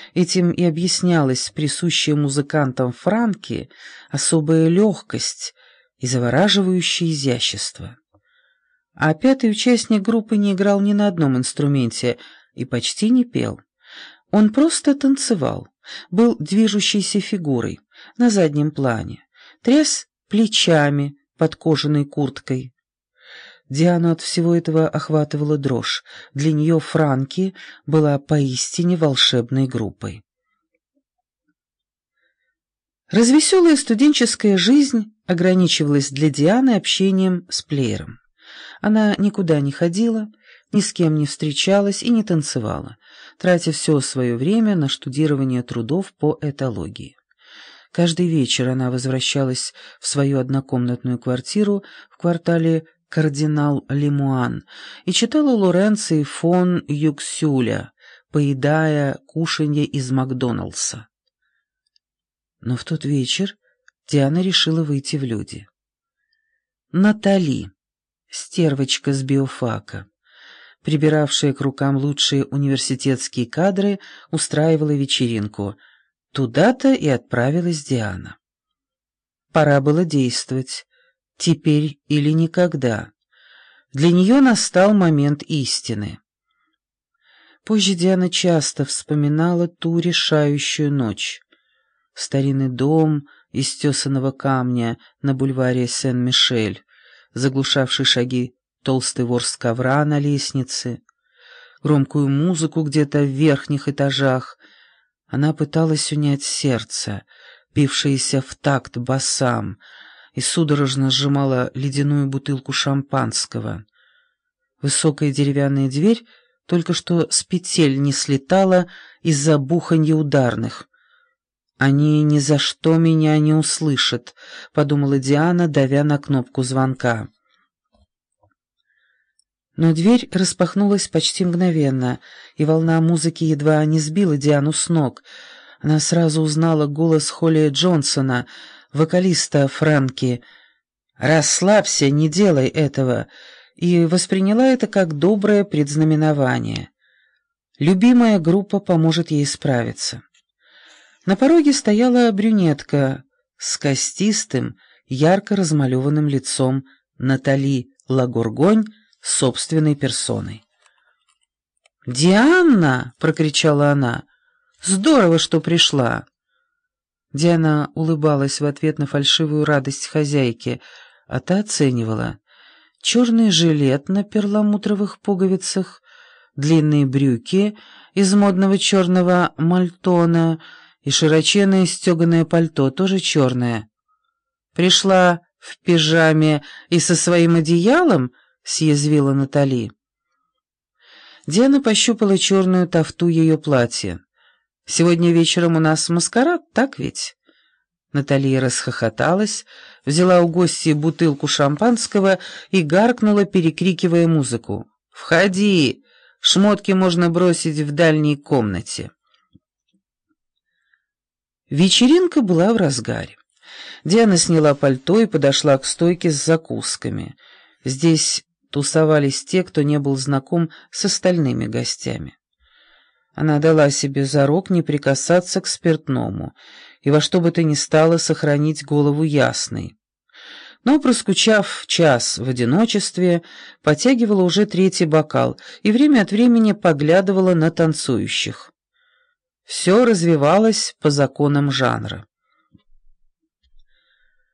Этим и объяснялась присущая музыкантам франки особая легкость и завораживающее изящество. А пятый участник группы не играл ни на одном инструменте и почти не пел. Он просто танцевал, был движущейся фигурой на заднем плане, тряс плечами под кожаной курткой. Диану от всего этого охватывала дрожь. Для нее франки была поистине волшебной группой. Развеселая студенческая жизнь ограничивалась для Дианы общением с плеером. Она никуда не ходила, ни с кем не встречалась и не танцевала, тратя все свое время на штудирование трудов по этологии. Каждый вечер она возвращалась в свою однокомнатную квартиру в квартале Кардинал Лемуан и читала Лоренцо и фон Юксюля, поедая кушанье из Макдоналдса. Но в тот вечер Диана решила выйти в люди. Натали, стервочка с биофака, прибиравшая к рукам лучшие университетские кадры, устраивала вечеринку. Туда-то и отправилась Диана. Пора было действовать. Теперь или никогда. Для нее настал момент истины. Позже Диана часто вспоминала ту решающую ночь. Старинный дом из тесаного камня на бульваре Сен-Мишель, заглушавший шаги толстый ворс ковра на лестнице, громкую музыку где-то в верхних этажах. Она пыталась унять сердце, бившееся в такт басам, и судорожно сжимала ледяную бутылку шампанского. Высокая деревянная дверь только что с петель не слетала из-за буханья ударных. «Они ни за что меня не услышат», — подумала Диана, давя на кнопку звонка. Но дверь распахнулась почти мгновенно, и волна музыки едва не сбила Диану с ног. Она сразу узнала голос Холли Джонсона, вокалиста франки. «Расслабься, не делай этого», и восприняла это как доброе предзнаменование. Любимая группа поможет ей справиться. На пороге стояла брюнетка с костистым, ярко размалеванным лицом, Натали Лагургонь собственной персоной. «Диана!» — прокричала она. «Здорово, что пришла!» Диана улыбалась в ответ на фальшивую радость хозяйки, а та оценивала. Черный жилет на перламутровых пуговицах, длинные брюки из модного черного мальтона и широченное стеганое пальто, тоже черное. «Пришла в пижаме и со своим одеялом?» — съязвила Натали. Диана пощупала черную тафту ее платья. «Сегодня вечером у нас маскарад, так ведь?» Наталья расхохоталась, взяла у гостей бутылку шампанского и гаркнула, перекрикивая музыку. «Входи! Шмотки можно бросить в дальней комнате». Вечеринка была в разгаре. Диана сняла пальто и подошла к стойке с закусками. Здесь тусовались те, кто не был знаком с остальными гостями. Она дала себе зарок не прикасаться к спиртному и во что бы то ни стало сохранить голову ясной. Но, проскучав час в одиночестве, потягивала уже третий бокал и время от времени поглядывала на танцующих. Все развивалось по законам жанра.